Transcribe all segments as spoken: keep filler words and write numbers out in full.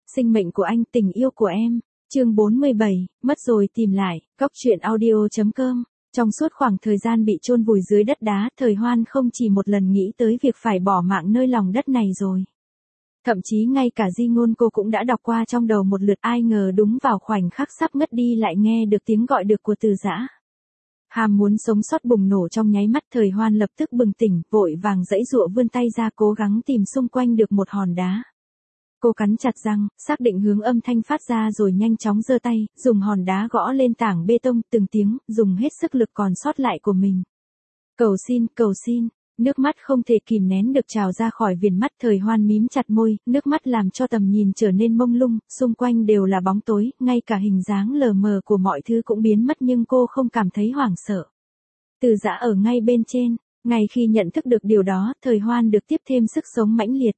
Sinh mệnh của anh, tình yêu của em. Chương bốn mươi bảy, mất rồi tìm lại, góc truyện audio chấm com. Trong suốt khoảng thời gian bị chôn vùi dưới đất đá, Thời Hoan không chỉ một lần nghĩ tới việc phải bỏ mạng nơi lòng đất này rồi. Thậm chí ngay cả di ngôn cô cũng đã đọc qua trong đầu một lượt, ai ngờ đúng vào khoảnh khắc sắp ngất đi lại nghe được tiếng gọi được của Từ Dã. Ham muốn sống sót bùng nổ trong nháy mắt, Thời Hoan lập tức bừng tỉnh, vội vàng giãy giụa vươn tay ra cố gắng tìm xung quanh được một hòn đá. Cô cắn chặt răng, xác định hướng âm thanh phát ra rồi nhanh chóng giơ tay, dùng hòn đá gõ lên tảng bê tông, từng tiếng, dùng hết sức lực còn sót lại của mình. Cầu xin, cầu xin, nước mắt không thể kìm nén được trào ra khỏi viền mắt. Thời Hoan mím chặt môi, nước mắt làm cho tầm nhìn trở nên mông lung, xung quanh đều là bóng tối, ngay cả hình dáng lờ mờ của mọi thứ cũng biến mất nhưng cô không cảm thấy hoảng sợ. Từ Dã ở ngay bên trên, ngay khi nhận thức được điều đó, Thời Hoan được tiếp thêm sức sống mãnh liệt.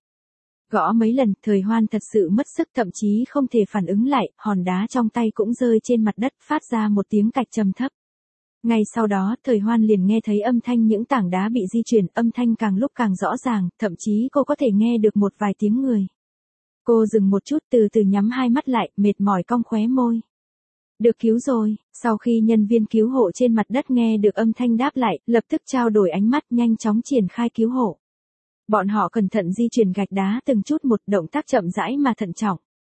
Gõ mấy lần, Thời Hoan thật sự mất sức, thậm chí không thể phản ứng lại, hòn đá trong tay cũng rơi trên mặt đất, phát ra một tiếng cạch trầm thấp. Ngay sau đó, Thời Hoan liền nghe thấy âm thanh những tảng đá bị di chuyển, âm thanh càng lúc càng rõ ràng, thậm chí cô có thể nghe được một vài tiếng người. Cô dừng một chút, từ từ nhắm hai mắt lại, mệt mỏi cong khóe môi. Được cứu rồi. Sau khi nhân viên cứu hộ trên mặt đất nghe được âm thanh đáp lại, lập tức trao đổi ánh mắt, nhanh chóng triển khai cứu hộ. Bọn họ cẩn thận di chuyển gạch đá từng chút một, động tác chậm rãi mà thận trọng.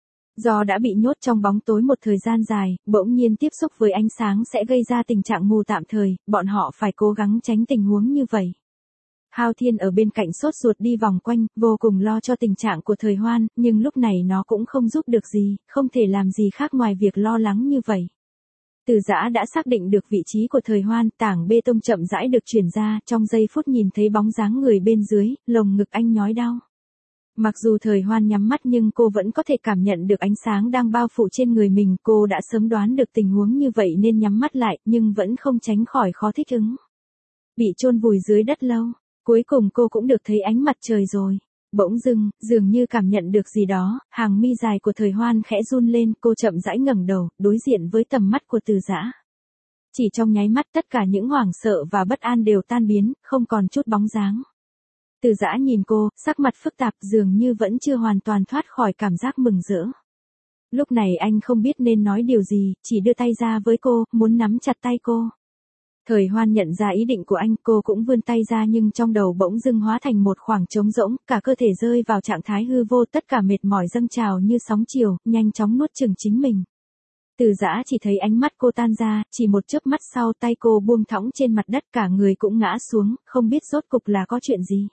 Do đã bị nhốt trong bóng tối một thời gian dài, bỗng nhiên tiếp xúc với ánh sáng sẽ gây ra tình trạng mù tạm thời, bọn họ phải cố gắng tránh tình huống như vậy. Hao Thiên ở bên cạnh sốt ruột đi vòng quanh, vô cùng lo cho tình trạng của Thời Hoan, nhưng lúc này nó cũng không giúp được gì, không thể làm gì khác ngoài việc lo lắng như vậy. Từ Dã đã xác định được vị trí của Thời Hoan, tảng bê tông chậm rãi được chuyển ra, trong giây phút nhìn thấy bóng dáng người bên dưới, lồng ngực anh nhói đau. Mặc dù Thời Hoan nhắm mắt nhưng cô vẫn có thể cảm nhận được ánh sáng đang bao phủ trên người mình, cô đã sớm đoán được tình huống như vậy nên nhắm mắt lại, nhưng vẫn không tránh khỏi khó thích ứng. Bị chôn vùi dưới đất lâu, cuối cùng cô cũng được thấy ánh mặt trời rồi. Bỗng dưng, dường như cảm nhận được gì đó, hàng mi dài của Thời Hoan khẽ run lên, cô chậm rãi ngẩng đầu, đối diện với tầm mắt của Từ Dã. Chỉ trong nháy mắt tất cả những hoảng sợ và bất an đều tan biến, không còn chút bóng dáng. Từ Dã nhìn cô, sắc mặt phức tạp, dường như vẫn chưa hoàn toàn thoát khỏi cảm giác mừng rỡ. Lúc này anh không biết nên nói điều gì, chỉ đưa tay ra với cô, muốn nắm chặt tay cô. Thời Hoan nhận ra ý định của anh, cô cũng vươn tay ra nhưng trong đầu bỗng dưng hóa thành một khoảng trống rỗng, cả cơ thể rơi vào trạng thái hư vô, tất cả mệt mỏi dâng trào như sóng chiều, nhanh chóng nuốt chửng chính mình. Từ Dã chỉ thấy ánh mắt cô tan ra, chỉ một chớp mắt sau tay cô buông thõng trên mặt đất, cả người cũng ngã xuống, không biết rốt cục là có chuyện gì.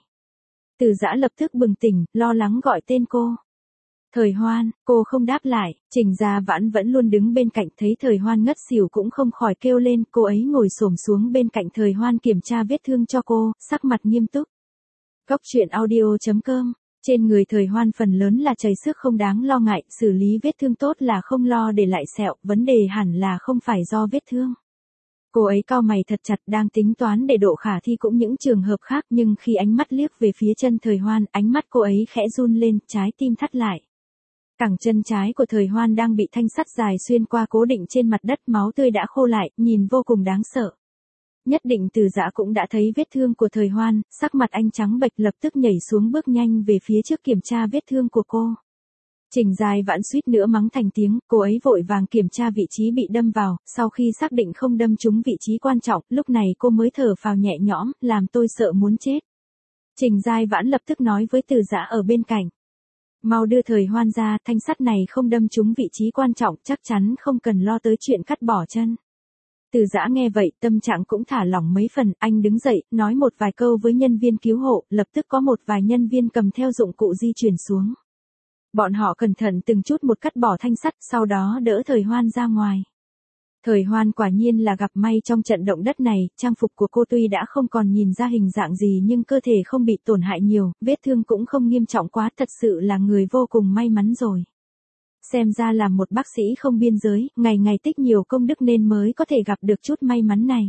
Từ Dã lập tức bừng tỉnh, lo lắng gọi tên cô. Thời Hoan, cô không đáp lại, Trình Gia Vãn vẫn luôn đứng bên cạnh, thấy Thời Hoan ngất xỉu cũng không khỏi kêu lên, cô ấy ngồi xổm xuống bên cạnh Thời Hoan kiểm tra vết thương cho cô, sắc mặt nghiêm túc. Góc truyện audio chấm com, trên người Thời Hoan phần lớn là chảy xước không đáng lo ngại, xử lý vết thương tốt là không lo để lại sẹo, vấn đề hẳn là không phải do vết thương. Cô ấy cau mày thật chặt, đang tính toán để độ khả thi cũng những trường hợp khác, nhưng khi ánh mắt liếc về phía chân Thời Hoan, ánh mắt cô ấy khẽ run lên, trái tim thắt lại. Cẳng chân trái của Thời Hoan đang bị thanh sắt dài xuyên qua cố định trên mặt đất, máu tươi đã khô lại, nhìn vô cùng đáng sợ. Nhất định Từ Dã cũng đã thấy vết thương của Thời Hoan, sắc mặt anh trắng bệch, lập tức nhảy xuống bước nhanh về phía trước kiểm tra vết thương của cô. Trình Giai Vãn suýt nữa mắng thành tiếng, cô ấy vội vàng kiểm tra vị trí bị đâm vào, sau khi xác định không đâm trúng vị trí quan trọng, lúc này cô mới thở phào nhẹ nhõm, làm tôi sợ muốn chết. Trình Giai Vãn lập tức nói với Từ Dã ở bên cạnh. Mau đưa Thời Hoan ra, thanh sắt này không đâm trúng vị trí quan trọng, chắc chắn không cần lo tới chuyện cắt bỏ chân. Từ Dã nghe vậy, tâm trạng cũng thả lỏng mấy phần, anh đứng dậy, nói một vài câu với nhân viên cứu hộ, lập tức có một vài nhân viên cầm theo dụng cụ di chuyển xuống. Bọn họ cẩn thận từng chút một cắt bỏ thanh sắt, sau đó đỡ Thời Hoan ra ngoài. Thời Hoan quả nhiên là gặp may trong trận động đất này, trang phục của cô tuy đã không còn nhìn ra hình dạng gì nhưng cơ thể không bị tổn hại nhiều, vết thương cũng không nghiêm trọng quá, thật sự là người vô cùng may mắn rồi. Xem ra là một bác sĩ không biên giới, ngày ngày tích nhiều công đức nên mới có thể gặp được chút may mắn này.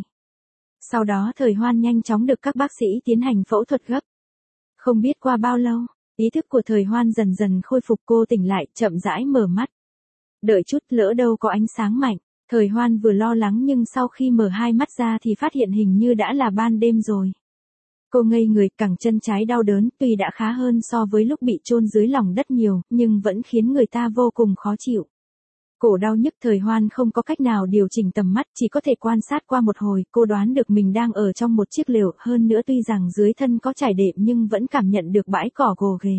Sau đó Thời Hoan nhanh chóng được các bác sĩ tiến hành phẫu thuật gấp. Không biết qua bao lâu, ý thức của Thời Hoan dần dần khôi phục, cô tỉnh lại, chậm rãi mở mắt. Đợi chút, lỡ đâu có ánh sáng mạnh. Thời Hoan vừa lo lắng nhưng sau khi mở hai mắt ra thì phát hiện hình như đã là ban đêm rồi. Cô ngây người, cẳng chân trái đau đớn, tuy đã khá hơn so với lúc bị chôn dưới lòng đất nhiều, nhưng vẫn khiến người ta vô cùng khó chịu. Cổ đau nhức, Thời Hoan không có cách nào điều chỉnh tầm mắt, chỉ có thể quan sát qua một hồi, cô đoán được mình đang ở trong một chiếc lều, hơn nữa tuy rằng dưới thân có trải đệm nhưng vẫn cảm nhận được bãi cỏ gồ ghề.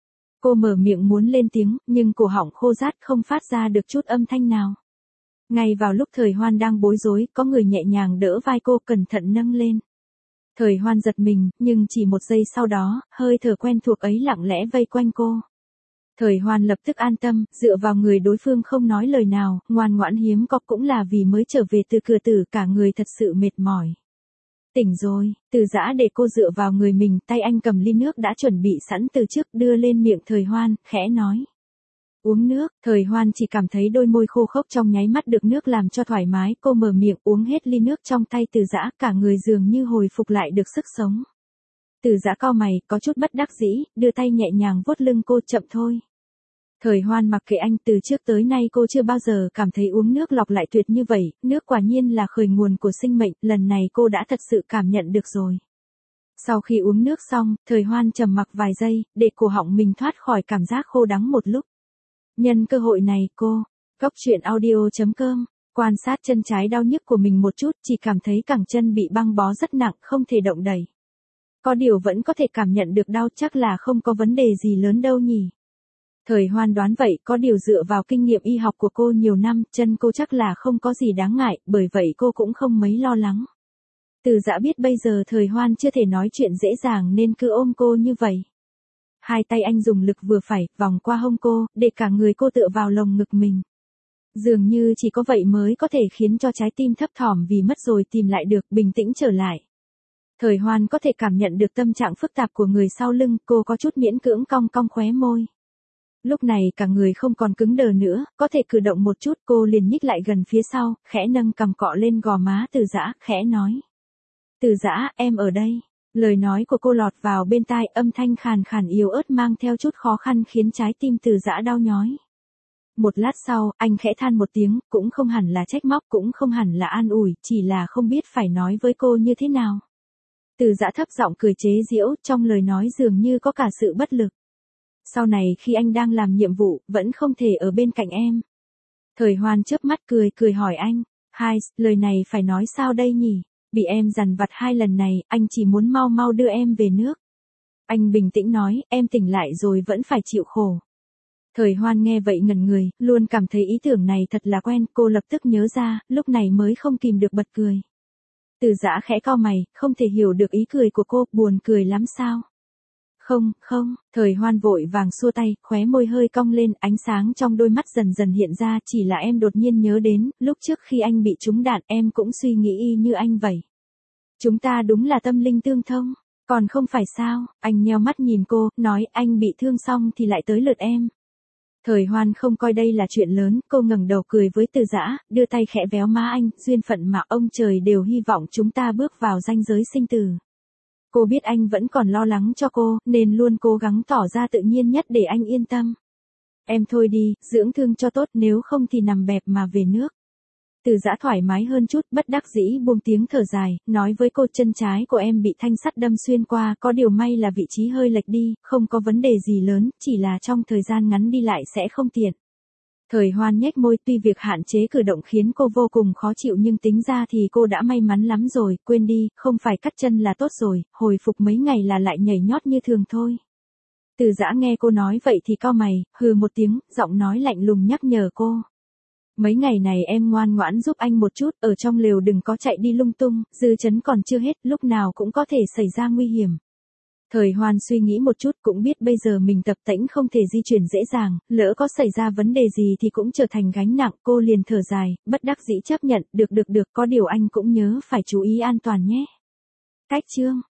Cô mở miệng muốn lên tiếng, nhưng cổ họng khô rát không phát ra được chút âm thanh nào. Ngay vào lúc Thời Hoan đang bối rối, có người nhẹ nhàng đỡ vai cô, cẩn thận nâng lên. Thời Hoan giật mình, nhưng chỉ một giây sau đó, hơi thở quen thuộc ấy lặng lẽ vây quanh cô. Thời Hoan lập tức an tâm, dựa vào người đối phương không nói lời nào, ngoan ngoãn hiếm có, cũng là vì mới trở về từ cửa tử, cả người thật sự mệt mỏi. Tỉnh rồi, Từ Dã để cô dựa vào người mình, tay anh cầm ly nước đã chuẩn bị sẵn từ trước, đưa lên miệng Thời Hoan, khẽ nói. Uống nước. Thời Hoan chỉ cảm thấy đôi môi khô khốc, trong nháy mắt được nước làm cho thoải mái, cô mở miệng uống hết ly nước trong tay Từ Dã, cả người dường như hồi phục lại được sức sống. Từ Dã cau mày, có chút bất đắc dĩ, đưa tay nhẹ nhàng vuốt lưng cô, chậm thôi. Thời Hoan mặc kệ anh, từ trước tới nay cô chưa bao giờ cảm thấy uống nước lọc lại tuyệt như vậy, nước quả nhiên là khởi nguồn của sinh mệnh, lần này cô đã thật sự cảm nhận được rồi. Sau khi uống nước xong, Thời Hoan trầm mặc vài giây, để cổ họng mình thoát khỏi cảm giác khô đắng một lúc. Nhân cơ hội này, cô, Cóc truyện audio chấm com, quan sát chân trái đau nhức của mình một chút, chỉ cảm thấy cẳng chân bị băng bó rất nặng, không thể động đẩy. Có điều vẫn có thể cảm nhận được đau, chắc là không có vấn đề gì lớn đâu nhỉ. Thời Hoan đoán vậy, có điều dựa vào kinh nghiệm y học của cô nhiều năm, chân cô chắc là không có gì đáng ngại, bởi vậy cô cũng không mấy lo lắng. Từ Dã biết bây giờ Thời Hoan chưa thể nói chuyện dễ dàng nên cứ ôm cô như vậy. Hai tay anh dùng lực vừa phải, vòng qua hông cô, để cả người cô tựa vào lồng ngực mình. Dường như chỉ có vậy mới có thể khiến cho trái tim thấp thỏm vì mất rồi tìm lại được, bình tĩnh trở lại. Thời Hoan có thể cảm nhận được tâm trạng phức tạp của người sau lưng, cô có chút miễn cưỡng cong cong khóe môi. Lúc này cả người không còn cứng đờ nữa, có thể cử động một chút, cô liền nhích lại gần phía sau, khẽ nâng cằm cọ lên gò má Từ Dã, khẽ nói. Từ Dã, em ở đây. Lời nói của cô lọt vào bên tai, âm thanh khàn khàn yếu ớt mang theo chút khó khăn khiến trái tim Từ Dã đau nhói. Một lát sau, anh khẽ than một tiếng, cũng không hẳn là trách móc, cũng không hẳn là an ủi, chỉ là không biết phải nói với cô như thế nào. Từ Dã thấp giọng cười chế giễu, trong lời nói dường như có cả sự bất lực. Sau này khi anh đang làm nhiệm vụ, vẫn không thể ở bên cạnh em. Thời Hoan chớp mắt cười cười hỏi anh, hai, lời này phải nói sao đây nhỉ? Bị em dằn vặt hai lần này, anh chỉ muốn mau mau đưa em về nước. Anh bình tĩnh nói, em tỉnh lại rồi vẫn phải chịu khổ. Thời Hoan nghe vậy ngẩn người, luôn cảm thấy ý tưởng này thật là quen, cô lập tức nhớ ra, lúc này mới không kìm được bật cười. Từ Dã khẽ cau mày, không thể hiểu được ý cười của cô, buồn cười lắm sao? Không, không, Thời Hoan vội vàng xua tay, khóe môi hơi cong lên, ánh sáng trong đôi mắt dần dần hiện ra, chỉ là em đột nhiên nhớ đến, lúc trước khi anh bị trúng đạn, em cũng suy nghĩ y như anh vậy. Chúng ta đúng là tâm linh tương thông, còn không phải sao? Anh nheo mắt nhìn cô, nói anh bị thương xong thì lại tới lượt em. Thời Hoan không coi đây là chuyện lớn, cô ngẩng đầu cười với Từ Dã, đưa tay khẽ véo má anh, duyên phận mà ông trời đều hy vọng chúng ta bước vào ranh giới sinh tử. Cô biết anh vẫn còn lo lắng cho cô, nên luôn cố gắng tỏ ra tự nhiên nhất để anh yên tâm. Em thôi đi, dưỡng thương cho tốt, nếu không thì nằm bẹp mà về nước. Từ Dã thoải mái hơn chút, bất đắc dĩ buông tiếng thở dài, nói với cô, chân trái của em bị thanh sắt đâm xuyên qua, có điều may là vị trí hơi lệch đi, không có vấn đề gì lớn, chỉ là trong thời gian ngắn đi lại sẽ không tiện. Thời Hoan nhếch môi, tuy việc hạn chế cử động khiến cô vô cùng khó chịu nhưng tính ra thì cô đã may mắn lắm rồi, quên đi, không phải cắt chân là tốt rồi, hồi phục mấy ngày là lại nhảy nhót như thường thôi. Từ Dã nghe cô nói vậy thì cau mày, hừ một tiếng, giọng nói lạnh lùng nhắc nhở cô. Mấy ngày này em ngoan ngoãn giúp anh một chút, ở trong lều đừng có chạy đi lung tung, dư chấn còn chưa hết, lúc nào cũng có thể xảy ra nguy hiểm. Thời Hoan suy nghĩ một chút, cũng biết bây giờ mình tập tễnh không thể di chuyển dễ dàng, lỡ có xảy ra vấn đề gì thì cũng trở thành gánh nặng, cô liền thở dài, bất đắc dĩ chấp nhận, được được được, có điều anh cũng nhớ phải chú ý an toàn nhé. Cách chương